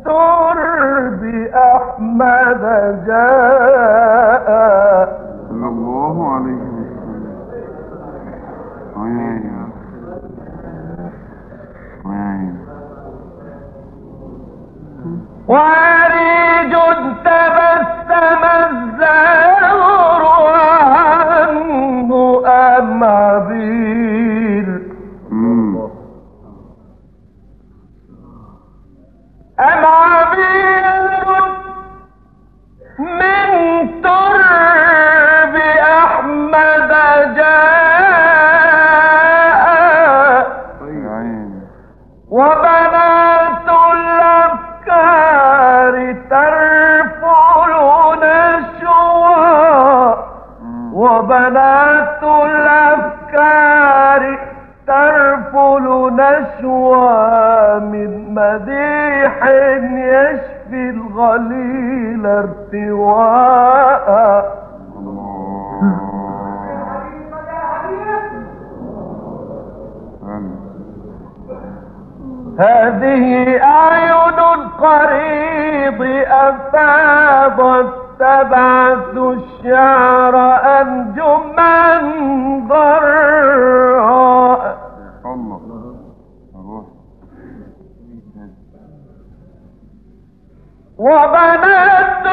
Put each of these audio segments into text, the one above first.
ترب أحمد جاء صلى الله عليه وسلم. وعريج تبسم الزهر عنه أم عبير أم عبير من ترب أحمد جاء وبنات الأفكار ترفل نشوى وبنات الأفكار ترفل نشوى من مديح يشفي الغليل ارتواء هذه أعين القريض أفاضت تبعث الشعر أنجما ضراء وبنات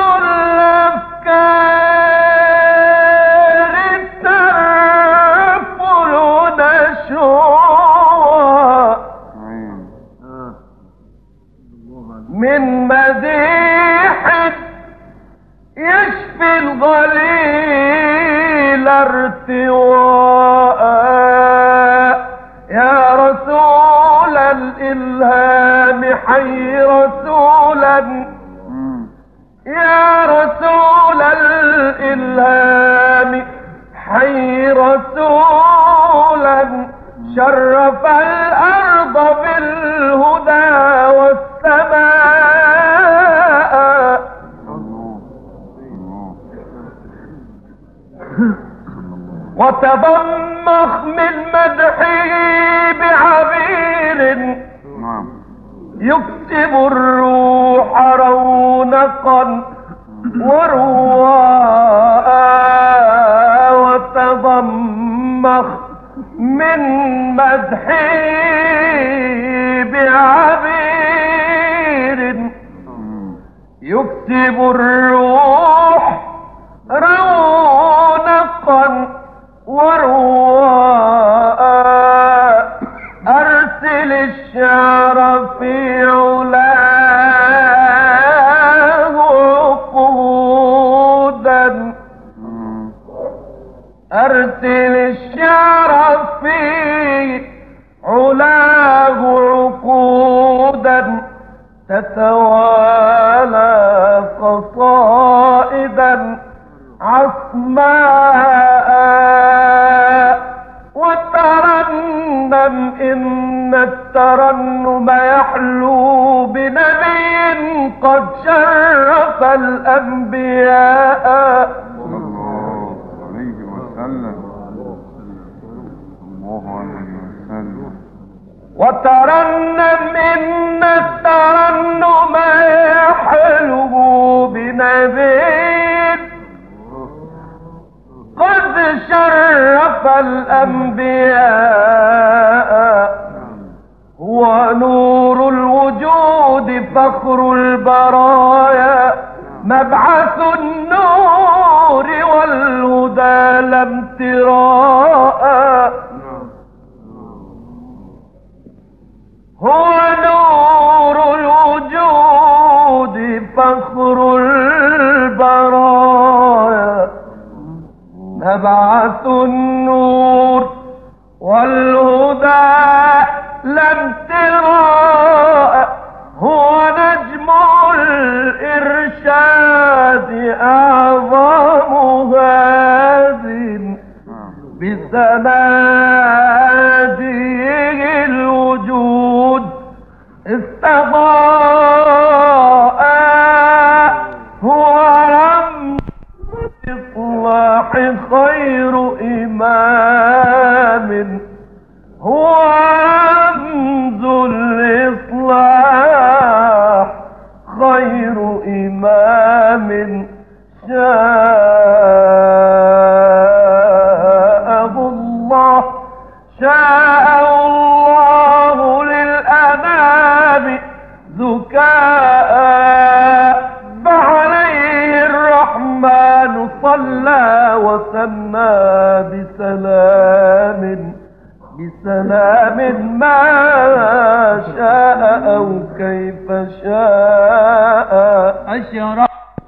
الأفكار ترفل نشوى من مديح يشفي الغليل ارتواء يا رسول الإلهام حي رسولا يا رسول الإلهام حي رسولا شرف الأرض بالهدى والسماء وتضمخ من مدحه بعبير يكسب الروح رونقا ورواء وتضمخ من مدحه بعبير يكسب الروح رونقا ورواء أرسل الشعر في علاه عقودا أرسل الشعر في علاه عقودا تتوالى قصائدا عصماء وترنم إن الترنم يحلو بنبي قد شرف الأنبياء صلى الله عليه وسلم. الله عليه وسلم. وترنم إن الترنم يحلو بنبي قد شرف الأنبياء هو نور الوجود فخر البرايا مبعث النور والهدى لا امتراء هو نور الوجود فخر البرايا مبعث النور والهدى لا امتراء هو نجم الإرشاد أعظم هاد بسناجيه الوجود استضاء هو رمز الإصلاح خير إمام هو رمز الإصلاح الله للأنام زكاء فعليه الرحمن صلى وسمى بسلام ما شاء أو كيف شاء أشرع.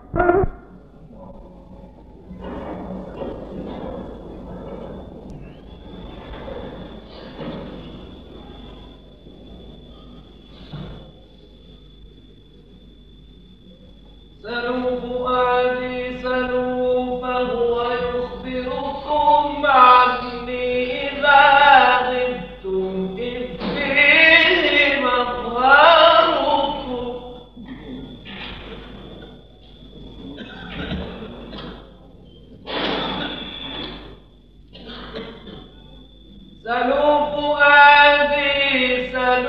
سلوا فؤادي سلوا فهو يخبركم عني إذا غبتم إذ فيه مظهركم. سلوا فؤادي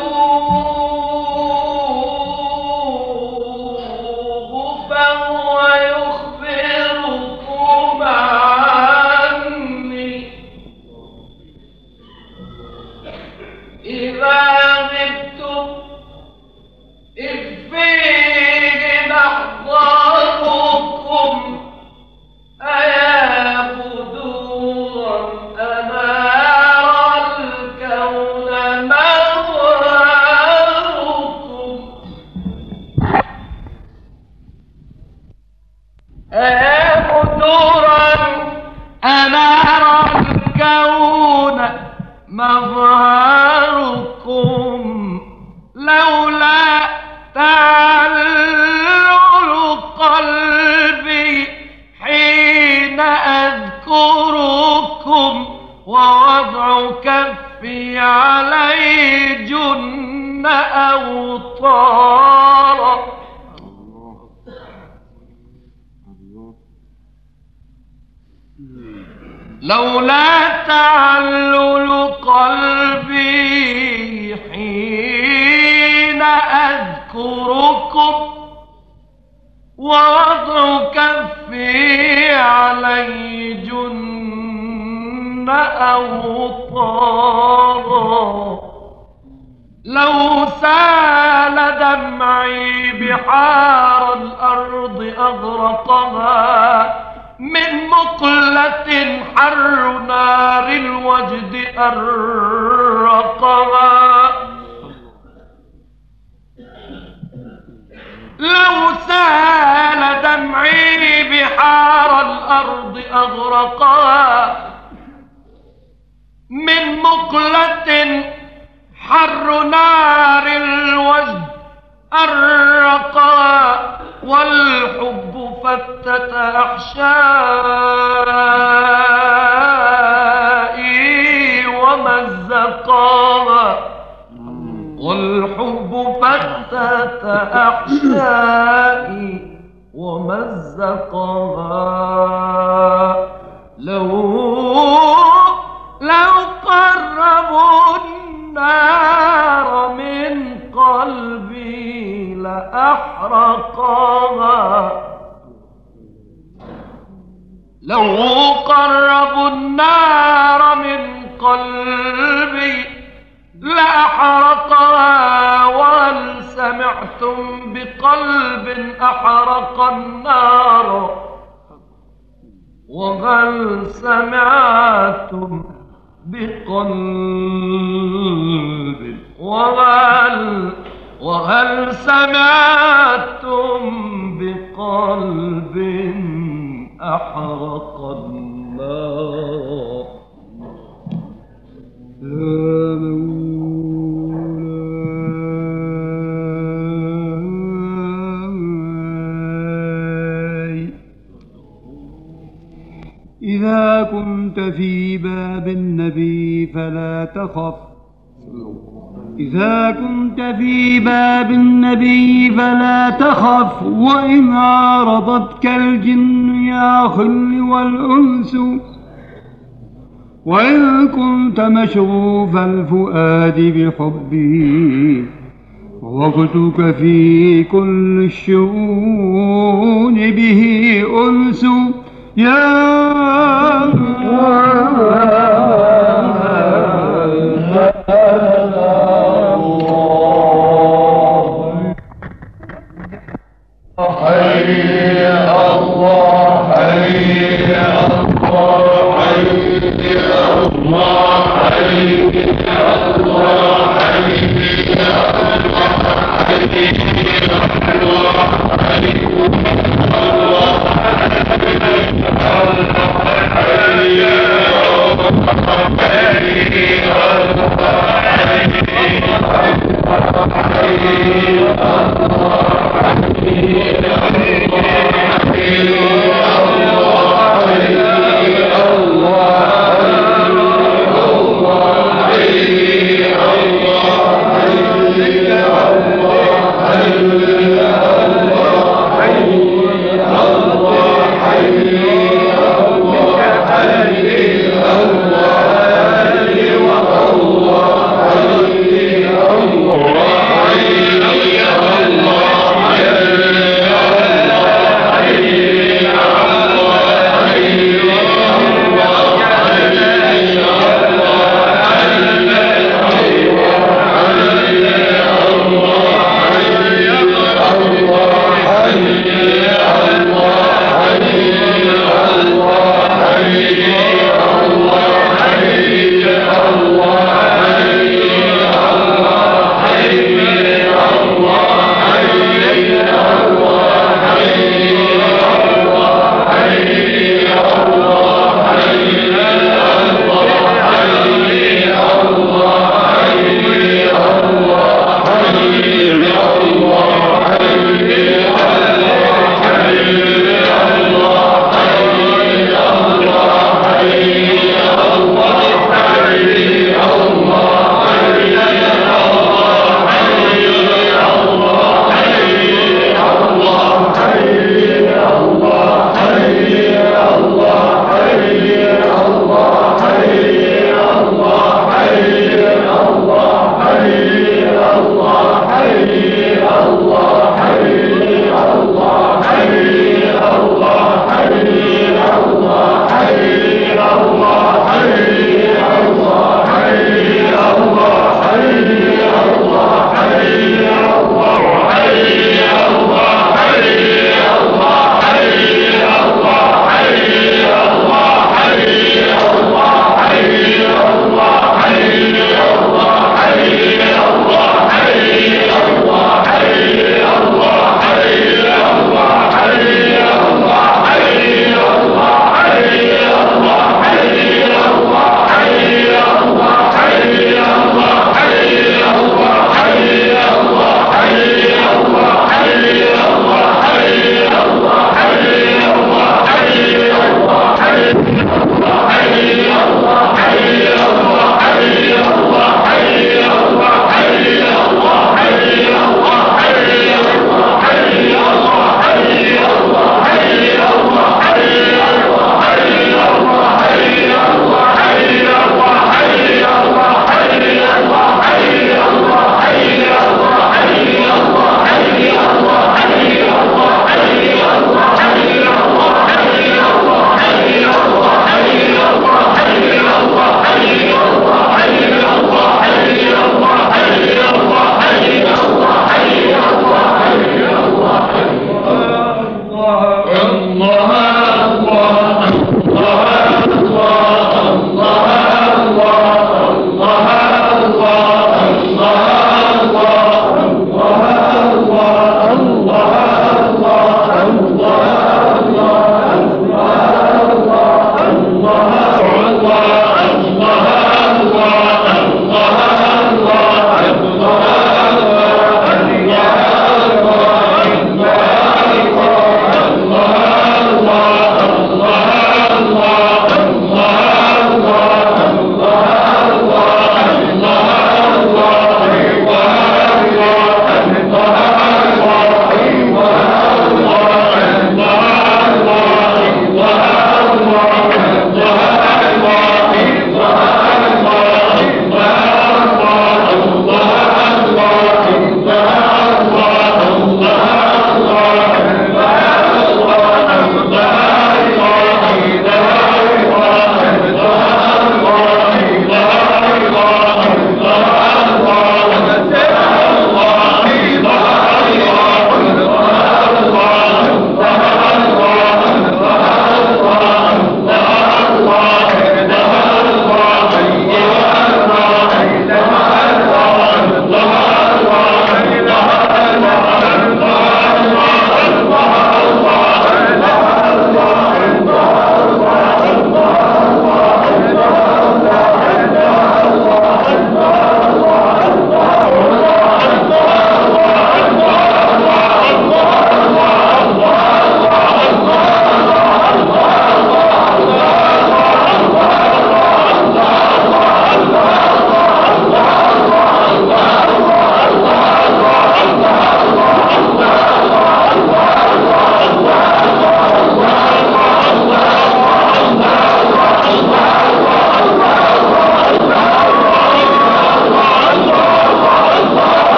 سلوه فهو يخبركم عني إذا غبتم إذ فيه محضركم. أيا بدورا أنار الكون مظهركم. أيا بدورا أنار الكون مظهركم. لولا تعلل قلبي حين أذكركم ووضع كفي عليه جن أوطارا. لولا تعلل قلبي حين أذكركم ووضع كفي علي جن أوطارا. لو سال دمعي بحار الأرض أغرقها من مقلة حر نار الوجد أرقها. لو سال دمعي بحار الأرض أغرقها من مقلة حر نار الوجد أرقها. والحب فتت أحشائي ومزقها. والحب فتت أحشائي ومزقها. لو قربوا النار من قلبي لأحرقها. لو قربوا النار من قلبي لأحرقها. وهل سمعتم بقلب أحرق النار؟ وهل سمعتم بقلب وهل سمعتم بقلب أحرق النار؟ إذا كنت في باب النبي فلا تخف. إذا كنت في باب النبي فلا تخف. وإن عارضتك الجن يا خل والأنس. وإن كنت مشغوف الفؤاد بحبه ووقتك في كل الشؤون به أنس. يا الله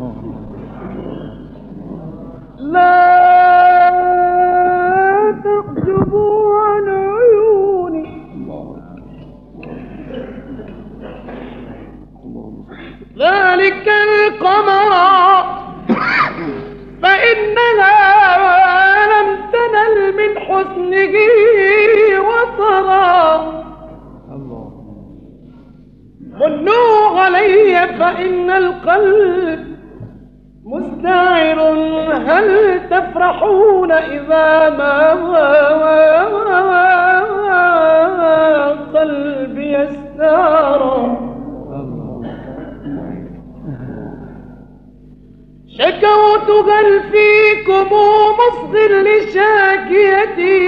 لا تعجبوا عن عيوني ذلك القمر فإنها لم تنل من حسنه وطرا ظنوا علي فإن القلب مستعر هل تفرحون إذا ما قلبي استعار شكوت هل فيكم مصدر لشاكيتي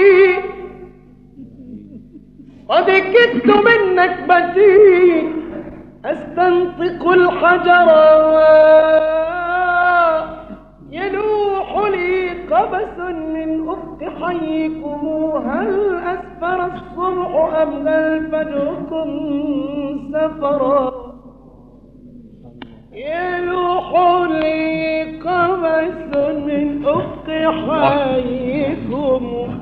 قد كدت من نكبتي أستنطق الحجر يلوح لي قبس من أفق حيكم هل أسفر الصبح أم هل فجركم سفرا يلوح لي قبس من أفق حيكم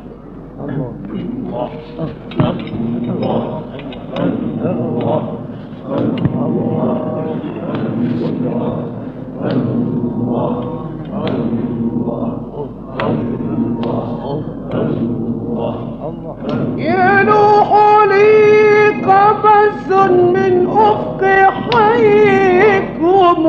يلوح لي قبس من أفق حيكم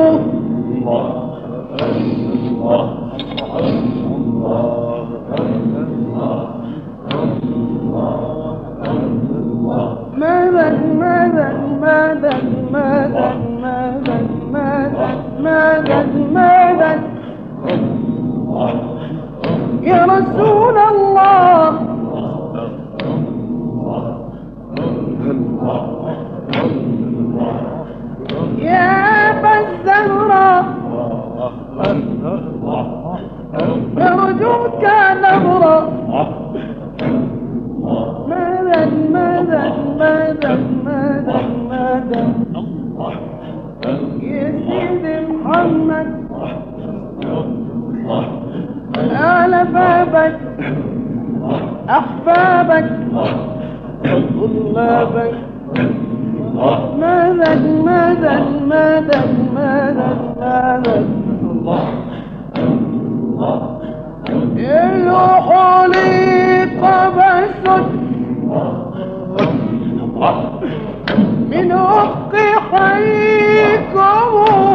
ماذا يا رسول الله يا أبا الزهراء يرجوك نظرا ماذا يا سيدي محمد على بابك أحبابك طلابك ماذا يلوح لي قبس من أفق حيكم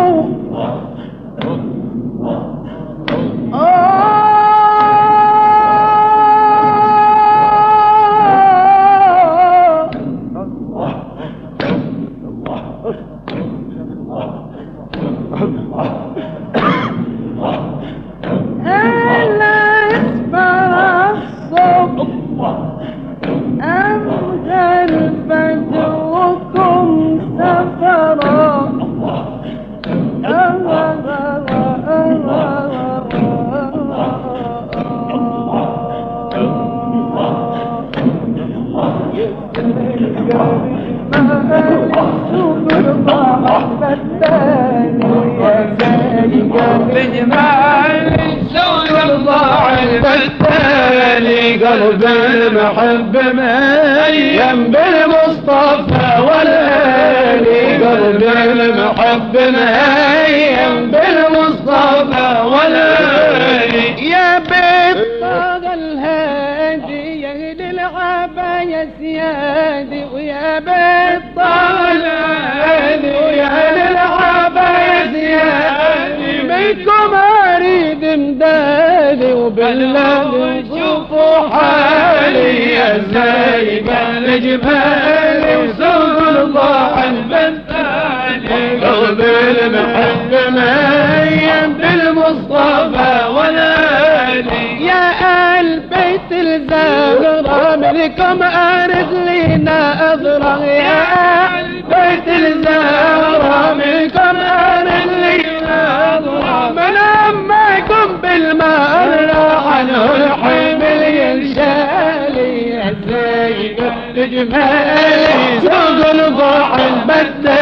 قلب المحب ميم بالمصطفى والآلي قلب المحب ميم بالمصطفى والآلي يا بيت طه الهادي يا للعبا يا سيادي ويا بيت طه الهادي ويا للعبا يا سيادي منكم اريد امدادي وبالله شوفوا حالي يا زايب الجبال وسوق الضاع البتالي قلب المحب ميم بالمصطفى والآلي يا آل بيت الزهراء منكم أرد لنا أضرع يا آل بيت الزهراء منكم أرد لنا أضرع من أمكم بالماء راح عنه الحمل ينشالي الزايد الجمالي سوق الضاع البتالي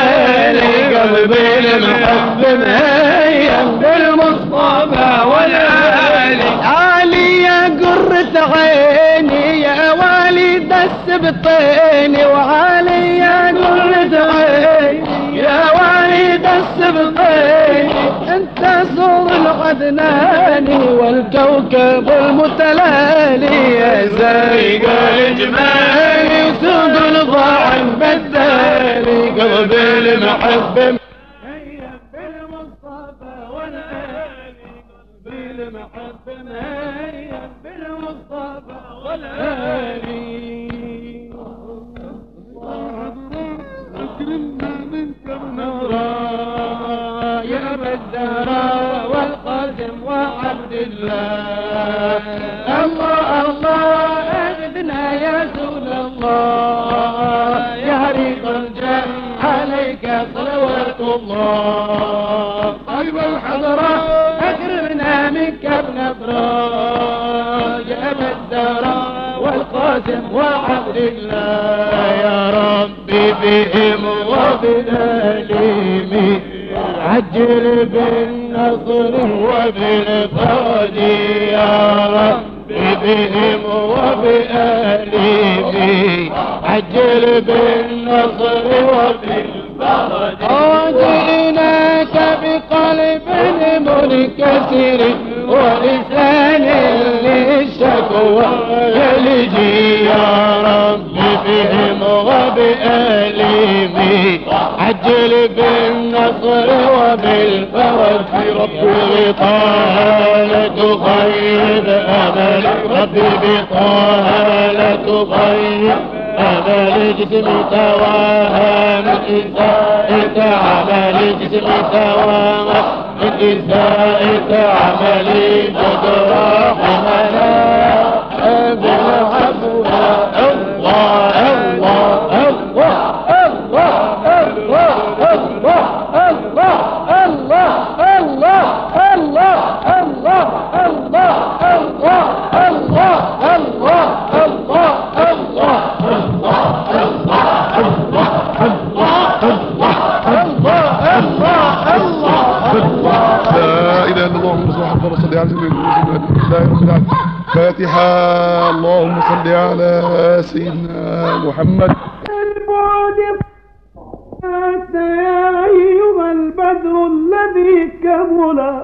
والآل قلبي المحب مهيم بالمصطفى والآل. علي يا قرة عيني يا والد السبطين، وعلي يا قرة عيني يا والد السبطين، انت صور العدناني والكوكب المتلالي، يا زايق الجمال يسوق الضاعن بالتالي قلبي المحب بالمصطفى والآل. قلبي المحب مهيم بالمصطفى والآل. أكرمنا منك نورا يا بالدهر والقاسم وعبد الله. الله الله أغثنا يا رسول الله، يا ريق الجاه عليك صلوات الله. طيب الحضرة أكرمنا منك ابن أبراج يا بالدهر والقاسم وعبد الله. يا ربي بهم وبالآليم عجل بالنصر وبالفرج، يا ربي بهم وبآليم عجل بالنصر وبالفرج. جئناك بقلب منكسر ولسان للشكوى يلجي، يا رب بهم وبآليم عجل بالنصر وبالفرج. رب بطه لا تخيب أمل، رب بطه لا تخيب أمل جسمي سواها من إساءة عملي، جسمي سواها من إساءة عملي، تدرى حملا بالعفو. الله الله الله الله الله الله الله الله فاتحة. اللهم صل على سيدنا محمد. البعد أنت يا أيها البدر الذي كمل.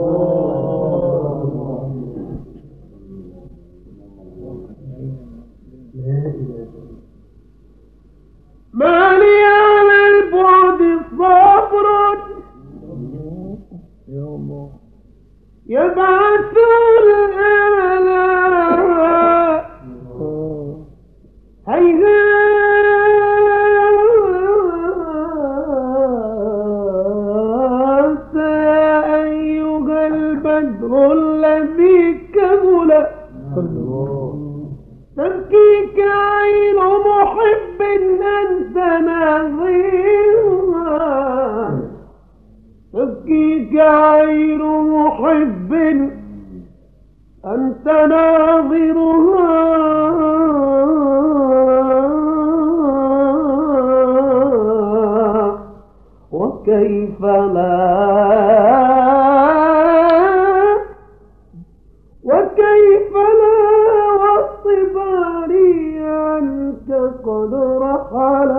ما لي على البعد صبر يبعث الأمل هيهات يا أيها البدر الذي كمل. تبكيك عين محب أنت ناظرها، تبكيك عين محب أنت ناظرها، وكيف لا واصطباري عنك قد رحل.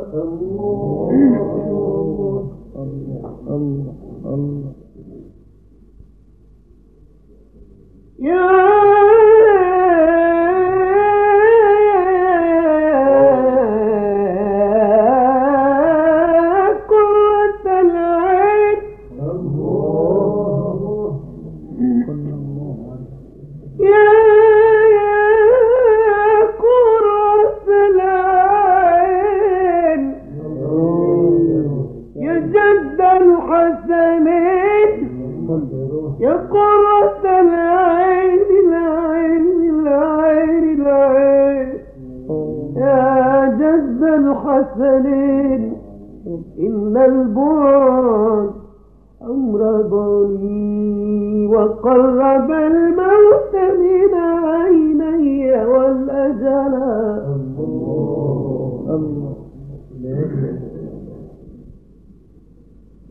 يا يا قرة العين العين العين العين يا جد الحسنين، إن البعد أمرضني وقرب الموت من عيني والأجل.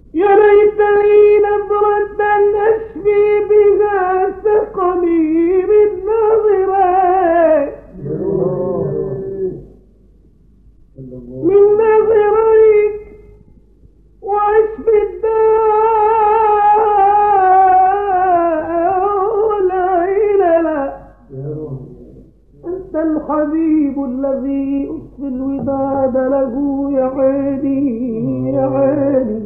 يا ليت لي نظرة أشفي بها سقمي من نظريك واشفي الداء لا إله. أنت الحبيب الذي أصفي الوداد له يا عيني يا عيني.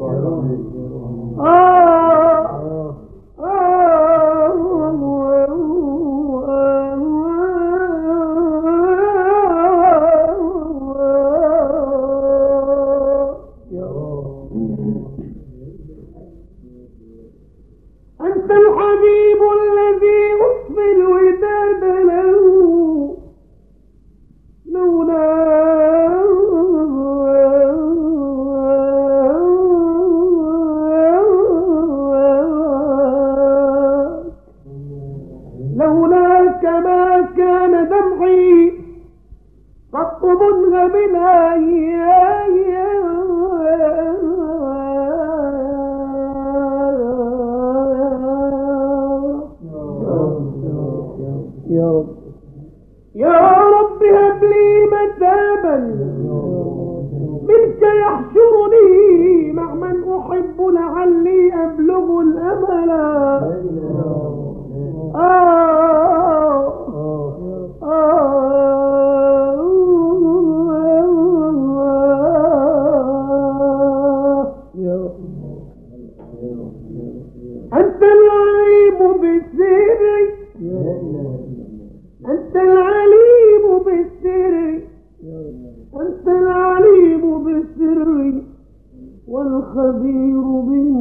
أنت الحبيب الذي أصفي الوداد له لولاك ما كان دمعي قط منغملا يا رب هب لي متابا منك يحشرني مع من أحب لعلي أبلغ الأمل. أنت العليم بالسر أنت العليم بالسر أنت العليم بالسر والخبير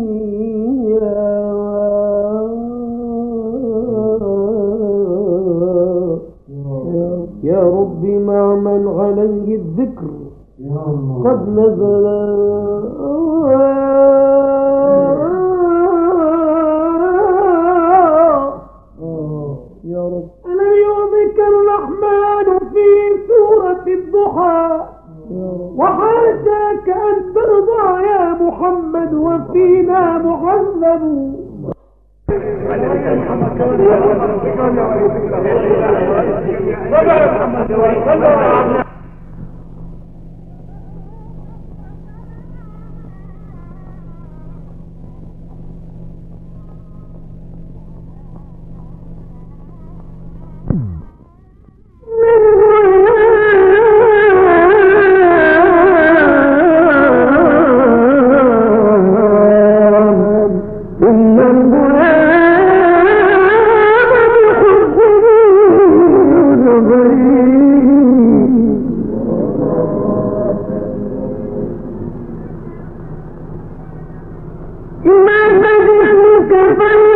يا رب مع من عليه الذكر قد نزل يا رب. ألم يعظك الرحمن في سورة الضحى وحاشاك أن ترضى يا محمد وفينا معذب. ما